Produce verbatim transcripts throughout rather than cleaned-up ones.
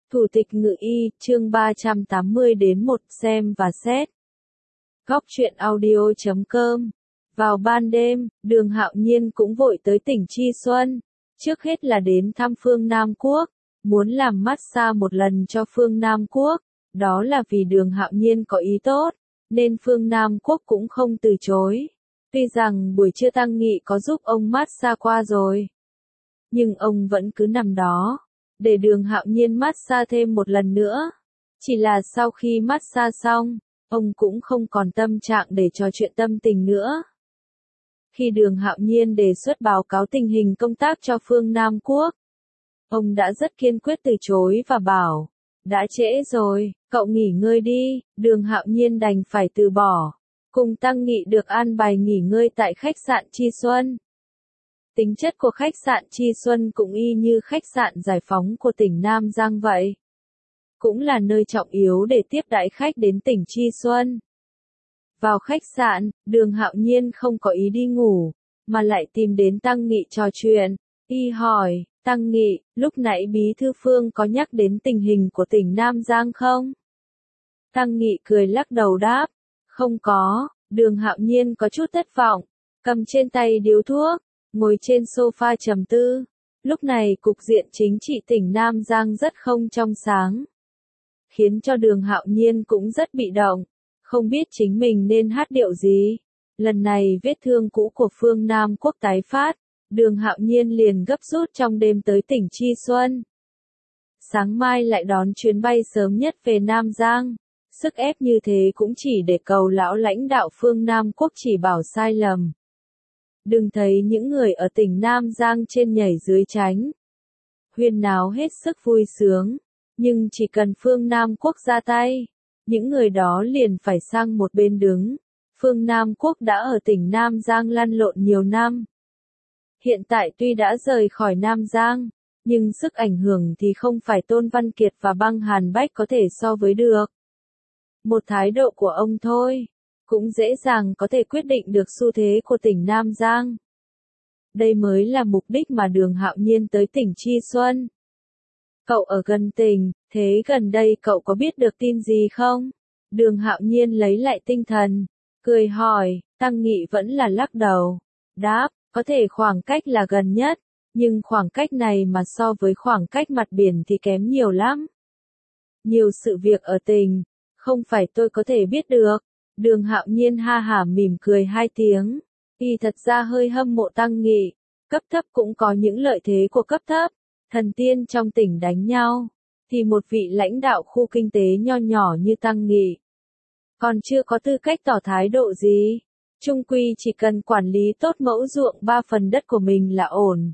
Thủ tịch Ngự Y, chương ba trăm tám mươi đến một xem và xét. Góc truyện audio chấm com. Vào ban đêm, Đường Hạo Nhiên cũng vội tới tỉnh Chi Xuân. Trước hết là đến thăm Phương Nam Quốc, muốn làm massage một lần cho Phương Nam Quốc. Đó là vì Đường Hạo Nhiên có ý tốt, nên Phương Nam Quốc cũng không từ chối. Tuy rằng buổi trưa tăng nghị có giúp ông massage qua rồi, nhưng ông vẫn cứ nằm đó, để Đường Hạo Nhiên massage thêm một lần nữa. Chỉ là sau khi massage xong, ông cũng không còn tâm trạng để trò chuyện tâm tình nữa. Khi Đường Hạo Nhiên đề xuất báo cáo tình hình công tác cho Phương Nam Quốc, ông đã rất kiên quyết từ chối và bảo, đã trễ rồi, cậu nghỉ ngơi đi. Đường Hạo Nhiên đành phải từ bỏ, cùng tăng nghị được an bài nghỉ ngơi tại khách sạn Chi Xuân. Tính chất của khách sạn Chi Xuân cũng y như khách sạn Giải Phóng của tỉnh Nam Giang vậy. Cũng là nơi trọng yếu để tiếp đãi khách đến tỉnh Chi Xuân. Vào khách sạn, Đường Hạo Nhiên không có ý đi ngủ, mà lại tìm đến Tăng Nghị trò chuyện. Y hỏi, Tăng Nghị, lúc nãy Bí Thư Phương có nhắc đến tình hình của tỉnh Nam Giang không? Tăng Nghị cười lắc đầu đáp, không có. Đường Hạo Nhiên có chút thất vọng, cầm trên tay điếu thuốc, ngồi trên sofa trầm tư. Lúc này cục diện chính trị tỉnh Nam Giang rất không trong sáng, khiến cho Đường Hạo Nhiên cũng rất bị động, không biết chính mình nên hát điệu gì. Lần này vết thương cũ của Phương Nam Quốc tái phát, Đường Hạo Nhiên liền gấp rút trong đêm tới tỉnh Chi Xuân. Sáng mai lại đón chuyến bay sớm nhất về Nam Giang. Sức ép như thế cũng chỉ để cầu lão lãnh đạo Phương Nam Quốc chỉ bảo sai lầm. Đừng thấy những người ở tỉnh Nam Giang trên nhảy dưới tránh, huyên náo hết sức vui sướng, nhưng chỉ cần Phương Nam Quốc ra tay, những người đó liền phải sang một bên đứng. Phương Nam Quốc đã ở tỉnh Nam Giang lăn lộn nhiều năm. Hiện tại tuy đã rời khỏi Nam Giang, nhưng sức ảnh hưởng thì không phải Tôn Văn Kiệt và Băng Hàn Bách có thể so với được. Một thái độ của ông thôi, cũng dễ dàng có thể quyết định được xu thế của tỉnh Nam Giang. Đây mới là mục đích mà Đường Hạo Nhiên tới tỉnh Chi Xuân. Cậu ở gần tỉnh, thế gần đây cậu có biết được tin gì không? Đường Hạo Nhiên lấy lại tinh thần, cười hỏi. Tăng Nghị vẫn là lắc đầu, đáp, có thể khoảng cách là gần nhất, nhưng khoảng cách này mà so với khoảng cách mặt biển thì kém nhiều lắm. Nhiều sự việc ở tỉnh, không phải tôi có thể biết được. Đường Hạo Nhiên ha hả mỉm cười hai tiếng, y thật ra hơi hâm mộ Tăng Nghị. Cấp thấp cũng có những lợi thế của cấp thấp. Thần tiên trong tỉnh đánh nhau, thì một vị lãnh đạo khu kinh tế nho nhỏ như Tăng Nghị còn chưa có tư cách tỏ thái độ gì. Chung quy chỉ cần quản lý tốt mẫu ruộng ba phần đất của mình là ổn.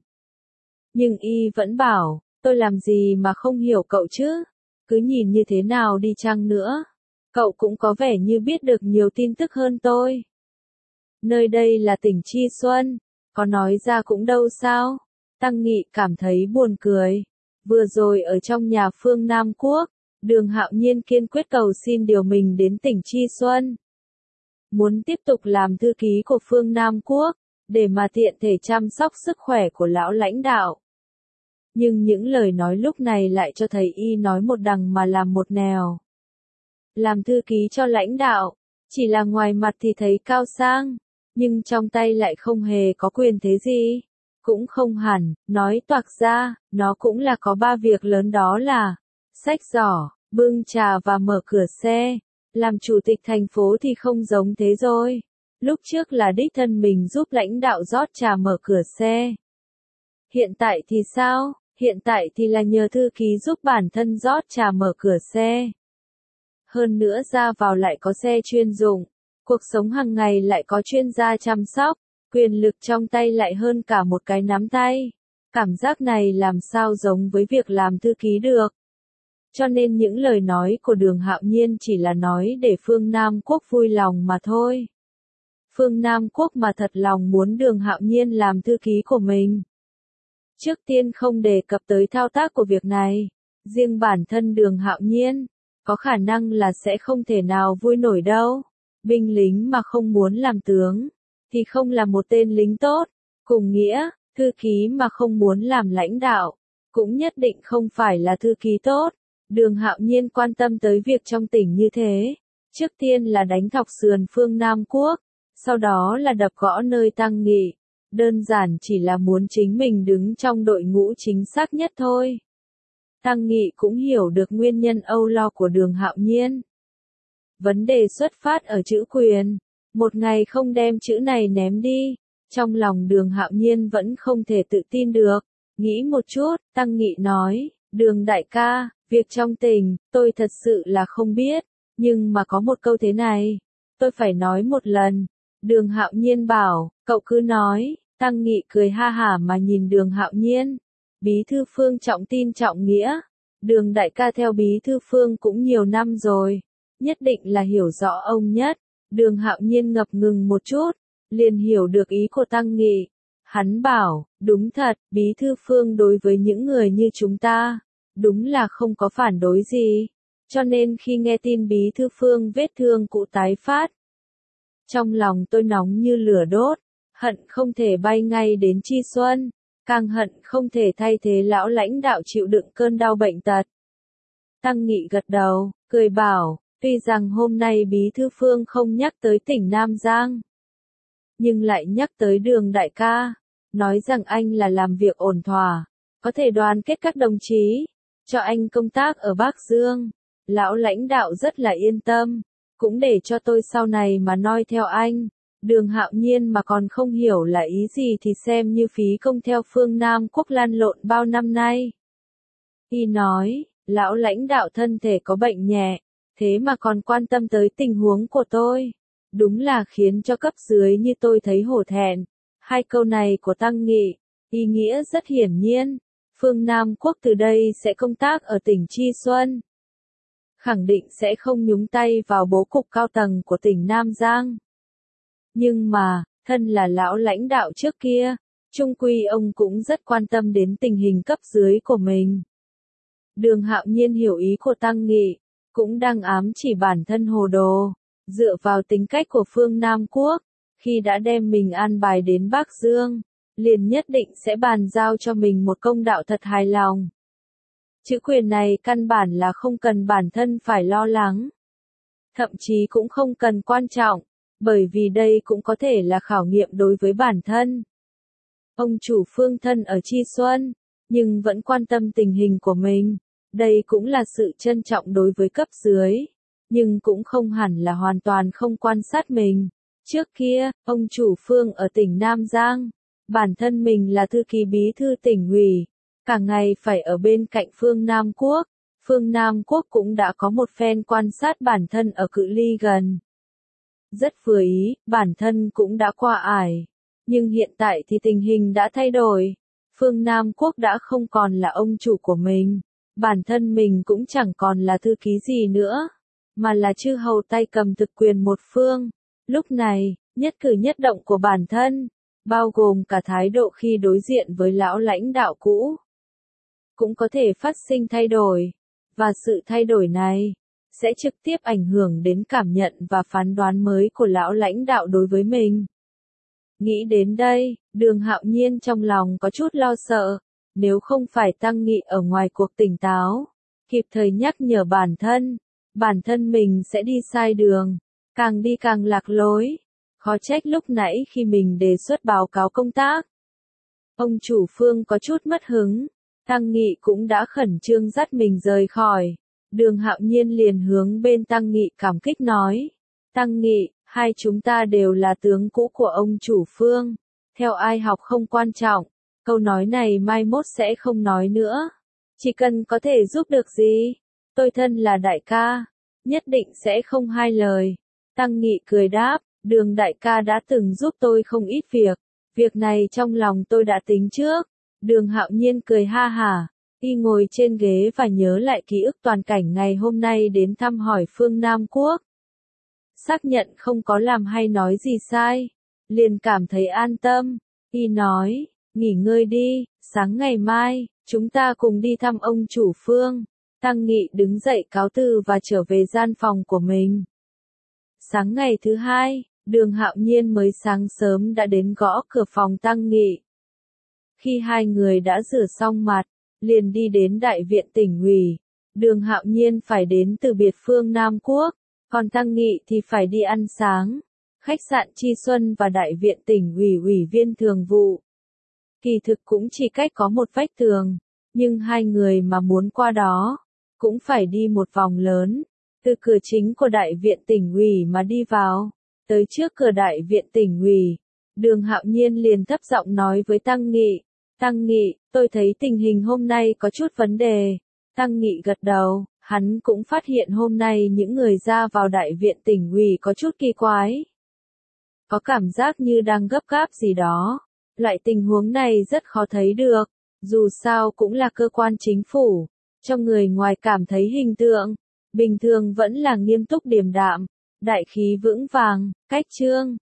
Nhưng y vẫn bảo, tôi làm gì mà không hiểu cậu chứ? Cứ nhìn như thế nào đi chăng nữa, cậu cũng có vẻ như biết được nhiều tin tức hơn tôi. Nơi đây là tỉnh Chi Xuân, có nói ra cũng đâu sao? Tăng Nghị cảm thấy buồn cười. Vừa rồi ở trong nhà Phương Nam Quốc, Đường Hạo Nhiên kiên quyết cầu xin điều mình đến tỉnh Chi Xuân. Muốn tiếp tục làm thư ký của Phương Nam Quốc, để mà tiện thể chăm sóc sức khỏe của lão lãnh đạo. Nhưng những lời nói lúc này lại cho thấy y nói một đằng mà làm một nẻo. Làm thư ký cho lãnh đạo, chỉ là ngoài mặt thì thấy cao sang, nhưng trong tay lại không hề có quyền thế gì. Cũng không hẳn, nói toạc ra, nó cũng là có ba việc lớn, đó là xách giỏ, bưng trà và mở cửa xe. Làm chủ tịch thành phố thì không giống thế rồi. Lúc trước là đích thân mình giúp lãnh đạo rót trà mở cửa xe. Hiện tại thì sao? Hiện tại thì là nhờ thư ký giúp bản thân rót trà mở cửa xe. Hơn nữa ra vào lại có xe chuyên dụng, cuộc sống hàng ngày lại có chuyên gia chăm sóc. Quyền lực trong tay lại hơn cả một cái nắm tay. Cảm giác này làm sao giống với việc làm thư ký được. Cho nên những lời nói của Đường Hạo Nhiên chỉ là nói để Phương Nam Quốc vui lòng mà thôi. Phương Nam Quốc mà thật lòng muốn Đường Hạo Nhiên làm thư ký của mình, trước tiên không đề cập tới thao tác của việc này, riêng bản thân Đường Hạo Nhiên, có khả năng là sẽ không thể nào vui nổi đâu. Binh lính mà không muốn làm tướng, thì không là một tên lính tốt. Cùng nghĩa, thư ký mà không muốn làm lãnh đạo, cũng nhất định không phải là thư ký tốt. Đường Hạo Nhiên quan tâm tới việc trong tỉnh như thế. Trước tiên là đánh thọc sườn phương Nam Quốc, sau đó là đập gõ nơi Tăng Nghị. Đơn giản chỉ là muốn chính mình đứng trong đội ngũ chính xác nhất thôi. Tăng Nghị cũng hiểu được nguyên nhân âu lo của Đường Hạo Nhiên. Vấn đề xuất phát ở chữ quyền. Một ngày không đem chữ này ném đi. Trong lòng Đường Hạo Nhiên vẫn không thể tự tin được. Nghĩ một chút, Tăng Nghị nói, Đường đại ca, việc trong tỉnh, tôi thật sự là không biết. Nhưng mà có một câu thế này, tôi phải nói một lần. Đường Hạo Nhiên bảo, cậu cứ nói. Tăng Nghị cười ha hả mà nhìn Đường Hạo Nhiên. Bí thư Phương trọng tin trọng nghĩa. Đường đại ca theo Bí thư Phương cũng nhiều năm rồi. Nhất định là hiểu rõ ông nhất. Đường Hạo Nhiên ngập ngừng một chút, liền hiểu được ý của Tăng Nghị. Hắn bảo, đúng thật, Bí thư Phương đối với những người như chúng ta, đúng là không có phản đối gì. Cho nên khi nghe tin Bí thư Phương vết thương cũ tái phát, trong lòng tôi nóng như lửa đốt, hận không thể bay ngay đến Chi Xuân, càng hận không thể thay thế lão lãnh đạo chịu đựng cơn đau bệnh tật. Tăng Nghị gật đầu, cười bảo, tuy rằng hôm nay Bí thư Phương không nhắc tới tỉnh Nam Giang, nhưng lại nhắc tới Đường đại ca, nói rằng anh là làm việc ổn thỏa, có thể đoàn kết các đồng chí, cho anh công tác ở Bắc Dương. Lão lãnh đạo rất là yên tâm, cũng để cho tôi sau này mà noi theo anh. Đường Hạo Nhiên mà còn không hiểu là ý gì thì xem như phí công theo phương Nam Quốc lăn lộn bao năm nay. Y nói, lão lãnh đạo thân thể có bệnh nhẹ, thế mà còn quan tâm tới tình huống của tôi. Đúng là khiến cho cấp dưới như tôi thấy hổ thẹn. Hai câu này của Tăng Nghị, ý nghĩa rất hiển nhiên. Phương Nam Quốc từ đây sẽ công tác ở tỉnh Chi Xuân. Khẳng định sẽ không nhúng tay vào bố cục cao tầng của tỉnh Nam Giang. Nhưng mà, thân là lão lãnh đạo trước kia, chung quy ông cũng rất quan tâm đến tình hình cấp dưới của mình. Đường Hạo Nhiên hiểu ý của Tăng Nghị, cũng đang ám chỉ bản thân hồ đồ, dựa vào tính cách của phương Nam Quốc, khi đã đem mình an bài đến Bắc Dương, liền nhất định sẽ bàn giao cho mình một công đạo thật hài lòng. Chữ quyền này căn bản là không cần bản thân phải lo lắng. Thậm chí cũng không cần quan trọng, bởi vì đây cũng có thể là khảo nghiệm đối với bản thân. Ông chủ Phương thân ở Chi Xuân, nhưng vẫn quan tâm tình hình của mình. Đây cũng là sự trân trọng đối với cấp dưới, nhưng cũng không hẳn là hoàn toàn không quan sát mình. Trước kia, ông chủ Phương ở tỉnh Nam Giang, bản thân mình là thư ký bí thư tỉnh ủy, cả ngày phải ở bên cạnh Phương Nam Quốc. Phương Nam Quốc cũng đã có một phen quan sát bản thân ở cự ly gần. Rất vừa ý, bản thân cũng đã qua ải. Nhưng hiện tại thì tình hình đã thay đổi. Phương Nam Quốc đã không còn là ông chủ của mình. Bản thân mình cũng chẳng còn là thư ký gì nữa, mà là chư hầu tay cầm thực quyền một phương. Lúc này, nhất cử nhất động của bản thân, bao gồm cả thái độ khi đối diện với lão lãnh đạo cũ, cũng có thể phát sinh thay đổi. Và sự thay đổi này, sẽ trực tiếp ảnh hưởng đến cảm nhận và phán đoán mới của lão lãnh đạo đối với mình. Nghĩ đến đây, Đường Hạo Nhiên trong lòng có chút lo sợ. Nếu không phải Tăng Nghị ở ngoài cuộc tỉnh táo, kịp thời nhắc nhở bản thân, bản thân mình sẽ đi sai đường, càng đi càng lạc lối. Khó trách lúc nãy khi mình đề xuất báo cáo công tác, ông chủ Phương có chút mất hứng. Tăng Nghị cũng đã khẩn trương dắt mình rời khỏi. Đường Hạo Nhiên liền hướng bên Tăng Nghị cảm kích nói. Tăng Nghị, hai chúng ta đều là tướng cũ của ông chủ Phương. Theo ai học không quan trọng. Câu nói này mai mốt sẽ không nói nữa. Chỉ cần có thể giúp được gì, tôi thân là đại ca, nhất định sẽ không hai lời. Tăng Nghị cười đáp, Đường đại ca đã từng giúp tôi không ít việc. Việc này trong lòng tôi đã tính trước. Đường Hạo Nhiên cười ha hả, y ngồi trên ghế và nhớ lại ký ức toàn cảnh ngày hôm nay đến thăm hỏi Phương Nam Quốc. Xác nhận không có làm hay nói gì sai, liền cảm thấy an tâm. Y nói, nghỉ ngơi đi, sáng ngày mai, chúng ta cùng đi thăm ông chủ Phương. Tăng Nghị đứng dậy cáo từ và trở về gian phòng của mình. Sáng ngày thứ hai, Đường Hạo Nhiên mới sáng sớm đã đến gõ cửa phòng Tăng Nghị. Khi hai người đã rửa xong mặt, liền đi đến đại viện tỉnh ủy. Đường Hạo Nhiên phải đến từ biệt phương Nam Quốc, còn Tăng Nghị thì phải đi ăn sáng. Khách sạn Chi Xuân và Đại viện tỉnh ủy ủy viên thường vụ. Kỳ thực cũng chỉ cách có một vách tường, nhưng hai người mà muốn qua đó, cũng phải đi một vòng lớn, từ cửa chính của Đại viện tỉnh ủy mà đi vào, tới trước cửa Đại viện tỉnh ủy. Đường Hạo Nhiên liền thấp giọng nói với Tăng Nghị, Tăng Nghị, tôi thấy tình hình hôm nay có chút vấn đề. Tăng Nghị gật đầu, hắn cũng phát hiện hôm nay những người ra vào Đại viện tỉnh ủy có chút kỳ quái. Có cảm giác như đang gấp gáp gì đó. Loại tình huống này rất khó thấy được, dù sao cũng là cơ quan chính phủ, cho người ngoài cảm thấy hình tượng, bình thường vẫn là nghiêm túc điềm đạm, đại khí vững vàng, cách chương.